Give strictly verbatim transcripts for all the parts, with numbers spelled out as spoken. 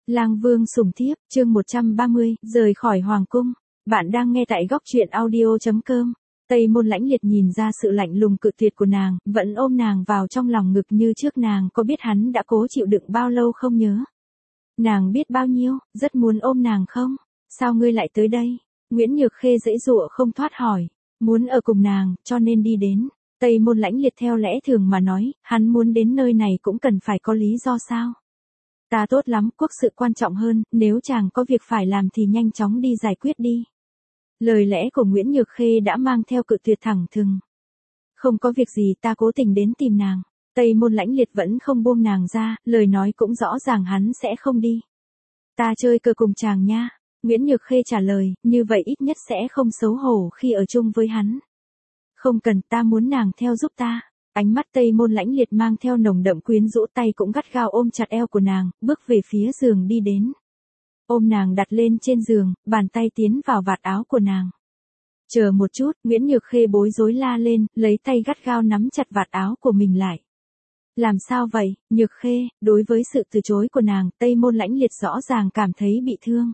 Lang Vương sủng thiếp, chương một trăm ba mươi, rời khỏi hoàng cung. Bạn đang nghe tại góc truyện audio chấm com. Tây Môn Lãnh Liệt nhìn ra sự lạnh lùng cự tuyệt của nàng, vẫn ôm nàng vào trong lòng ngực như trước. Nàng có biết hắn đã cố chịu đựng bao lâu không nhớ? Nàng biết bao nhiêu, rất muốn ôm nàng không? Sao ngươi lại tới đây? Nguyễn Nhược Khê giãy giụa không thoát hỏi. Muốn ở cùng nàng, cho nên đi đến. Tây Môn Lãnh Liệt theo lẽ thường mà nói, hắn muốn đến nơi này cũng cần phải có lý do sao? Ta tốt lắm, quốc sự quan trọng hơn, nếu chàng có việc phải làm thì nhanh chóng đi giải quyết đi. Lời lẽ của Nguyễn Nhược Khê đã mang theo cự tuyệt thẳng thừng. Không có việc gì, ta cố tình đến tìm nàng. Tây Môn Lãnh Liệt vẫn không buông nàng ra, lời nói cũng rõ ràng hắn sẽ không đi. Ta chơi cờ cùng chàng nha. Nguyễn Nhược Khê trả lời, như vậy ít nhất sẽ không xấu hổ khi ở chung với hắn. Không cần, ta muốn nàng theo giúp ta. Ánh mắt Tây Môn Lãnh Liệt mang theo nồng đậm quyến rũ, tay cũng gắt gao ôm chặt eo của nàng, bước về phía giường đi đến. Ôm nàng đặt lên trên giường, bàn tay tiến vào vạt áo của nàng. Chờ một chút, Nguyễn Nhược Khê bối rối la lên, lấy tay gắt gao nắm chặt vạt áo của mình lại. Làm sao vậy, Nhược Khê? Đối với sự từ chối của nàng, Tây Môn Lãnh Liệt rõ ràng cảm thấy bị thương.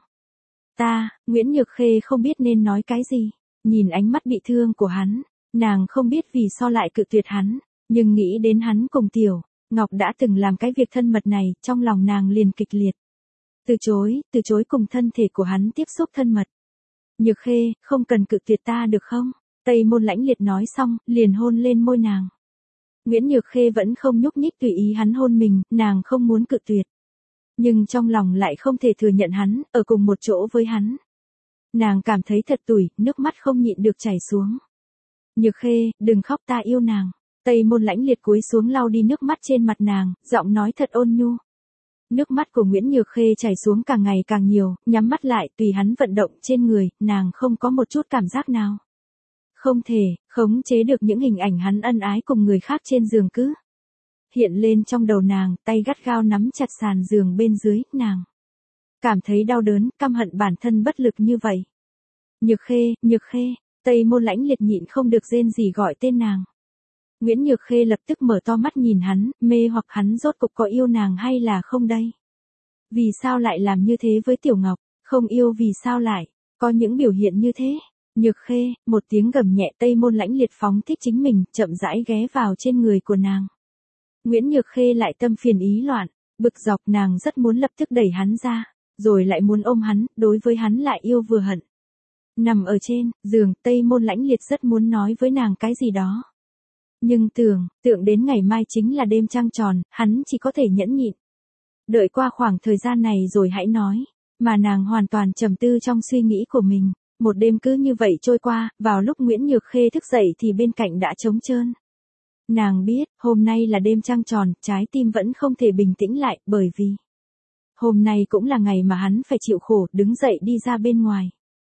Ta, Nguyễn Nhược Khê không biết nên nói cái gì. Nhìn ánh mắt bị thương của hắn, nàng không biết vì sao lại cự tuyệt hắn. Nhưng nghĩ đến hắn cùng Tiểu Ngọc đã từng làm cái việc thân mật này, trong lòng nàng liền kịch liệt. Từ chối, từ chối cùng thân thể của hắn tiếp xúc thân mật. Nhược Khê, không cần cự tuyệt ta được không? Tây Môn Lãnh Liệt nói xong, liền hôn lên môi nàng. Nguyễn Nhược Khê vẫn không nhúc nhích tùy ý hắn hôn mình, nàng không muốn cự tuyệt. Nhưng trong lòng lại không thể thừa nhận hắn, ở cùng một chỗ với hắn. Nàng cảm thấy thật tủi, nước mắt không nhịn được chảy xuống. Nhược Khê, đừng khóc, ta yêu nàng. Tây Môn Lãnh Liệt cúi xuống lau đi nước mắt trên mặt nàng, giọng nói thật ôn nhu. Nước mắt của Nguyễn Nhược Khê chảy xuống càng ngày càng nhiều, nhắm mắt lại, tùy hắn vận động trên người, nàng không có một chút cảm giác nào. Không thể khống chế được những hình ảnh hắn ân ái cùng người khác trên giường cứ hiện lên trong đầu nàng, tay gắt gao nắm chặt sàn giường bên dưới, nàng cảm thấy đau đớn, căm hận bản thân bất lực như vậy. Nhược Khê, Nhược Khê, Tây Môn Lãnh Liệt nhịn không được rên rỉ gọi tên nàng. Nguyễn Nhược Khê lập tức mở to mắt nhìn hắn, mê hoặc hắn rốt cục có yêu nàng hay là không đây? Vì sao lại làm như thế với Tiểu Ngọc? Không yêu vì sao lại có những biểu hiện như thế? Nhược Khê, một tiếng gầm nhẹ, Tây Môn Lãnh Liệt phóng thích chính mình, chậm rãi ghé vào trên người của nàng. Nguyễn Nhược Khê lại tâm phiền ý loạn, bực dọc, nàng rất muốn lập tức đẩy hắn ra, rồi lại muốn ôm hắn, đối với hắn lại yêu vừa hận. Nằm ở trên giường, Tây Môn Lãnh Liệt rất muốn nói với nàng cái gì đó. Nhưng tưởng, tượng đến ngày mai chính là đêm trăng tròn, hắn chỉ có thể nhẫn nhịn. Đợi qua khoảng thời gian này rồi hãy nói, mà nàng hoàn toàn trầm tư trong suy nghĩ của mình. Một đêm cứ như vậy trôi qua, vào lúc Nguyễn Nhược Khê thức dậy thì bên cạnh đã trống trơn. Nàng biết, hôm nay là đêm trăng tròn, trái tim vẫn không thể bình tĩnh lại, bởi vì hôm nay cũng là ngày mà hắn phải chịu khổ, đứng dậy đi ra bên ngoài.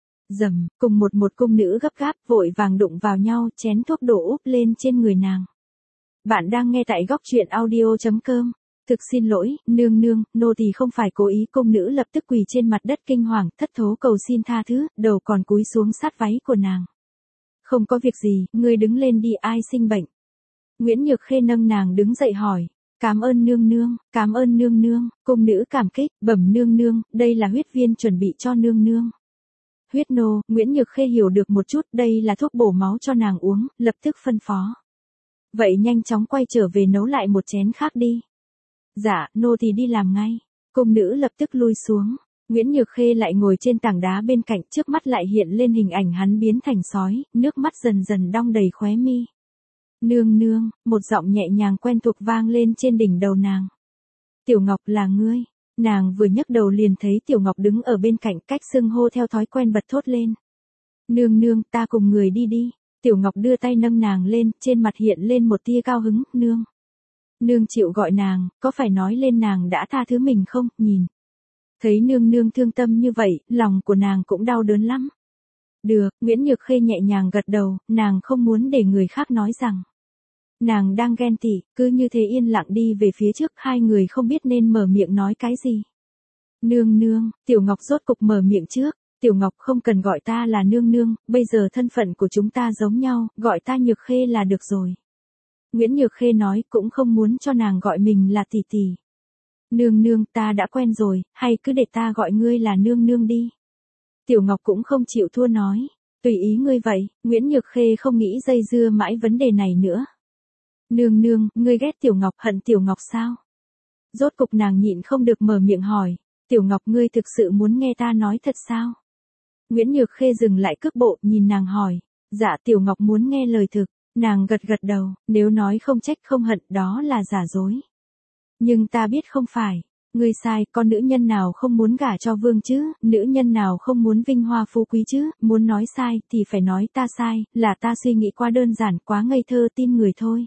Dầm, cùng một một cung nữ gấp gáp, vội vàng đụng vào nhau, chén thuốc đổ úp lên trên người nàng. Bạn đang nghe tại góc truyện audio chấm com. Thực xin lỗi, nương nương, nô tỳ không phải cố ý. Cung nữ lập tức quỳ trên mặt đất kinh hoàng, thất thố cầu xin tha thứ, đầu còn cúi xuống sát váy của nàng. Không có việc gì, ngươi đứng lên đi, ai sinh bệnh? Nguyễn Nhược Khê nâng nàng đứng dậy hỏi. Cảm ơn nương nương, cảm ơn nương nương. Cung nữ cảm kích, bẩm nương nương, đây là huyết viên chuẩn bị cho nương nương. Huyết nô, Nguyễn Nhược Khê hiểu được một chút, đây là thuốc bổ máu cho nàng uống, lập tức phân phó. Vậy nhanh chóng quay trở về nấu lại một chén khác đi. Dạ, nô thì đi làm ngay. Cung nữ lập tức lui xuống. Nguyễn Nhược Khê lại ngồi trên tảng đá bên cạnh, trước mắt lại hiện lên hình ảnh hắn biến thành sói, nước mắt dần dần đong đầy khóe mi. Nương nương, một giọng nhẹ nhàng quen thuộc vang lên trên đỉnh đầu nàng. Tiểu Ngọc, là ngươi. Nàng vừa nhấc đầu liền thấy Tiểu Ngọc đứng ở bên cạnh, cách xưng hô theo thói quen bật thốt lên. Nương nương, ta cùng người đi đi. Tiểu Ngọc đưa tay nâng nàng lên, trên mặt hiện lên một tia cao hứng, nương. Nương chịu gọi nàng, có phải nói lên nàng đã tha thứ mình không, nhìn. Thấy nương nương thương tâm như vậy, lòng của nàng cũng đau đớn lắm. Được, Nguyễn Nhược Khê nhẹ nhàng gật đầu, nàng không muốn để người khác nói rằng nàng đang ghen tị, cứ như thế yên lặng đi về phía trước, hai người không biết nên mở miệng nói cái gì. Nương nương, Tiểu Ngọc rốt cục mở miệng trước. Tiểu Ngọc, không cần gọi ta là nương nương, bây giờ thân phận của chúng ta giống nhau, gọi ta Nhược Khê là được rồi. Nguyễn Nhược Khê nói, cũng không muốn cho nàng gọi mình là tỷ tỷ. Nương nương, ta đã quen rồi, hay cứ để ta gọi ngươi là nương nương đi. Tiểu Ngọc cũng không chịu thua nói. Tùy ý ngươi vậy, Nguyễn Nhược Khê không nghĩ dây dưa mãi vấn đề này nữa. Nương nương, ngươi ghét Tiểu Ngọc, hận Tiểu Ngọc sao? Rốt cục nàng nhịn không được mở miệng hỏi. Tiểu Ngọc, ngươi thực sự muốn nghe ta nói thật sao? Nguyễn Nhược Khê dừng lại cước bộ, nhìn nàng hỏi. Dạ, Tiểu Ngọc muốn nghe lời thực. Nàng gật gật đầu, nếu nói không trách không hận đó là giả dối. Nhưng ta biết không phải. Ngươi sai, con nữ nhân nào không muốn gả cho vương chứ, nữ nhân nào không muốn vinh hoa phú quý chứ, muốn nói sai thì phải nói ta sai, là ta suy nghĩ quá đơn giản, quá ngây thơ tin người thôi.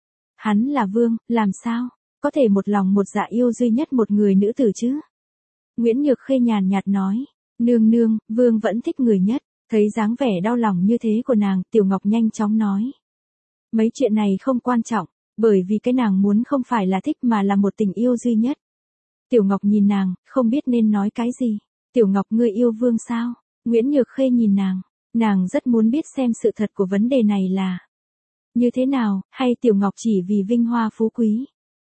Hắn là vương, làm sao, có thể một lòng một dạ yêu duy nhất một người nữ tử chứ? Nguyễn Nhược Khê nhàn nhạt nói, nương nương, vương vẫn thích người nhất, thấy dáng vẻ đau lòng như thế của nàng, Tiểu Ngọc nhanh chóng nói. Mấy chuyện này không quan trọng, bởi vì cái nàng muốn không phải là thích mà là một tình yêu duy nhất. Tiểu Ngọc nhìn nàng, không biết nên nói cái gì. Tiểu Ngọc, ngươi yêu vương sao? Nguyễn Nhược Khê nhìn nàng, nàng rất muốn biết xem sự thật của vấn đề này là như thế nào, hay Tiểu Ngọc chỉ vì vinh hoa phú quý.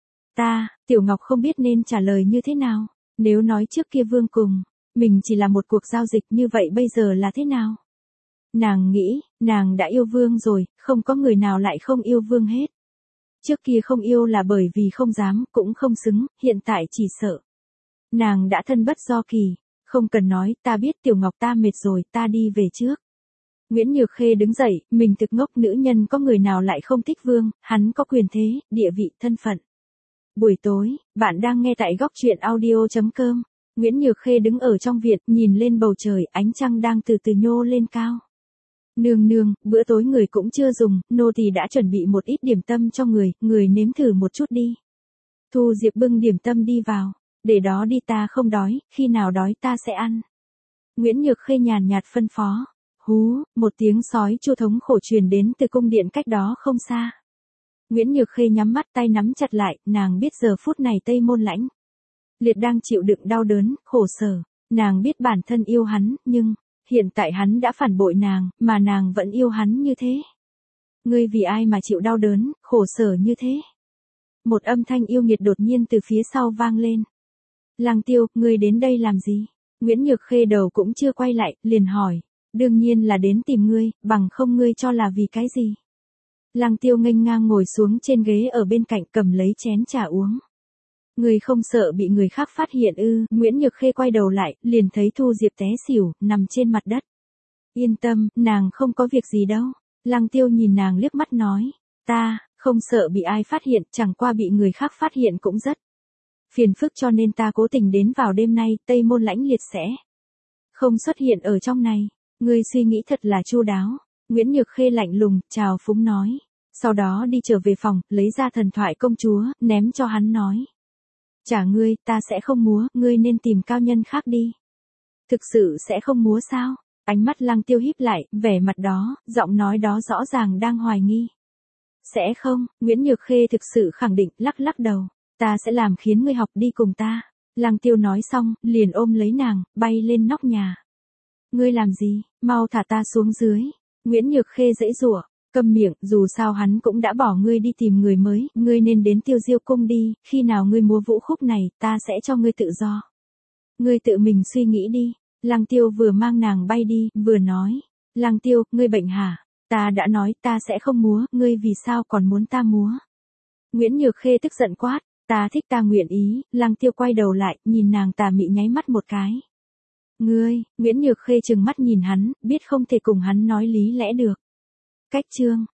Ta, Tiểu Ngọc không biết nên trả lời như thế nào. Nếu nói trước kia vương cùng mình chỉ là một cuộc giao dịch, như vậy bây giờ là thế nào? Nàng nghĩ, nàng đã yêu vương rồi, không có người nào lại không yêu vương hết. Trước kia không yêu là bởi vì không dám, cũng không xứng, hiện tại chỉ sợ. Nàng đã thân bất do kỳ, không cần nói, ta biết Tiểu Ngọc, ta mệt rồi, ta đi về trước. Nguyễn Nhược Khê đứng dậy, mình thực ngốc, nữ nhân có người nào lại không thích vương, hắn có quyền thế, địa vị, thân phận. Buổi tối, bạn đang nghe tại góc truyện audio chấm com. Nguyễn Nhược Khê đứng ở trong viện, nhìn lên bầu trời, ánh trăng đang từ từ nhô lên cao. Nương nương, bữa tối người cũng chưa dùng, nô tỳ đã chuẩn bị một ít điểm tâm cho người, người nếm thử một chút đi. Thu Diệp bưng điểm tâm đi vào, để đó đi, ta không đói, khi nào đói ta sẽ ăn. Nguyễn Nhược Khê nhàn nhạt phân phó. Hú, một tiếng sói chu thống khổ truyền đến từ cung điện cách đó không xa. Nguyễn Nhược Khê nhắm mắt, tay nắm chặt lại, nàng biết giờ phút này Tây Môn Lãnh Liệt đang chịu đựng đau đớn, khổ sở, nàng biết bản thân yêu hắn, nhưng hiện tại hắn đã phản bội nàng, mà nàng vẫn yêu hắn như thế. Ngươi vì ai mà chịu đau đớn, khổ sở như thế? Một âm thanh yêu nghiệt đột nhiên từ phía sau vang lên. Lăng Tiêu, ngươi đến đây làm gì? Nguyễn Nhược Khê đầu cũng chưa quay lại, liền hỏi. Đương nhiên là đến tìm ngươi, bằng không ngươi cho là vì cái gì? Lăng Tiêu nghênh ngang ngồi xuống trên ghế ở bên cạnh, cầm lấy chén trà uống. Ngươi không sợ bị người khác phát hiện ư? Nguyễn Nhược Khê quay đầu lại, liền thấy Thu Diệp té xỉu, nằm trên mặt đất. Yên tâm, nàng không có việc gì đâu. Lăng Tiêu nhìn nàng liếc mắt nói. Ta, không sợ bị ai phát hiện, chẳng qua bị người khác phát hiện cũng rất phiền phức, cho nên ta cố tình đến vào đêm nay, Tây Môn Lãnh Liệt sẽ không xuất hiện ở trong này. Ngươi suy nghĩ thật là chu đáo. Nguyễn Nhược Khê lạnh lùng, chào phúng nói. Sau đó đi trở về phòng, lấy ra thần thoại công chúa, ném cho hắn nói. Trả ngươi, ta sẽ không múa, ngươi nên tìm cao nhân khác đi. Thực sự sẽ không múa sao? Ánh mắt Lăng Tiêu híp lại, vẻ mặt đó, giọng nói đó rõ ràng đang hoài nghi. Sẽ không, Nguyễn Nhược Khê thực sự khẳng định, lắc lắc đầu. Ta sẽ làm khiến ngươi học đi cùng ta. Lăng Tiêu nói xong, liền ôm lấy nàng, bay lên nóc nhà. Ngươi làm gì, mau thả ta xuống dưới. Nguyễn Nhược Khê giãy giụa, câm miệng, dù sao hắn cũng đã bỏ ngươi đi tìm người mới, ngươi nên đến Tiêu Diêu cung đi, khi nào ngươi múa vũ khúc này, ta sẽ cho ngươi tự do. Ngươi tự mình suy nghĩ đi. Lăng Tiêu vừa mang nàng bay đi, vừa nói. Lăng Tiêu, ngươi bệnh hả? Ta đã nói ta sẽ không múa, ngươi vì sao còn muốn ta múa? Nguyễn Nhược Khê tức giận quát, ta thích ta nguyện ý. Lăng Tiêu quay đầu lại, nhìn nàng tà mị nháy mắt một cái. Ngươi, Nguyễn Nhược Khê trừng mắt nhìn hắn, biết không thể cùng hắn nói lý lẽ được. Cách chương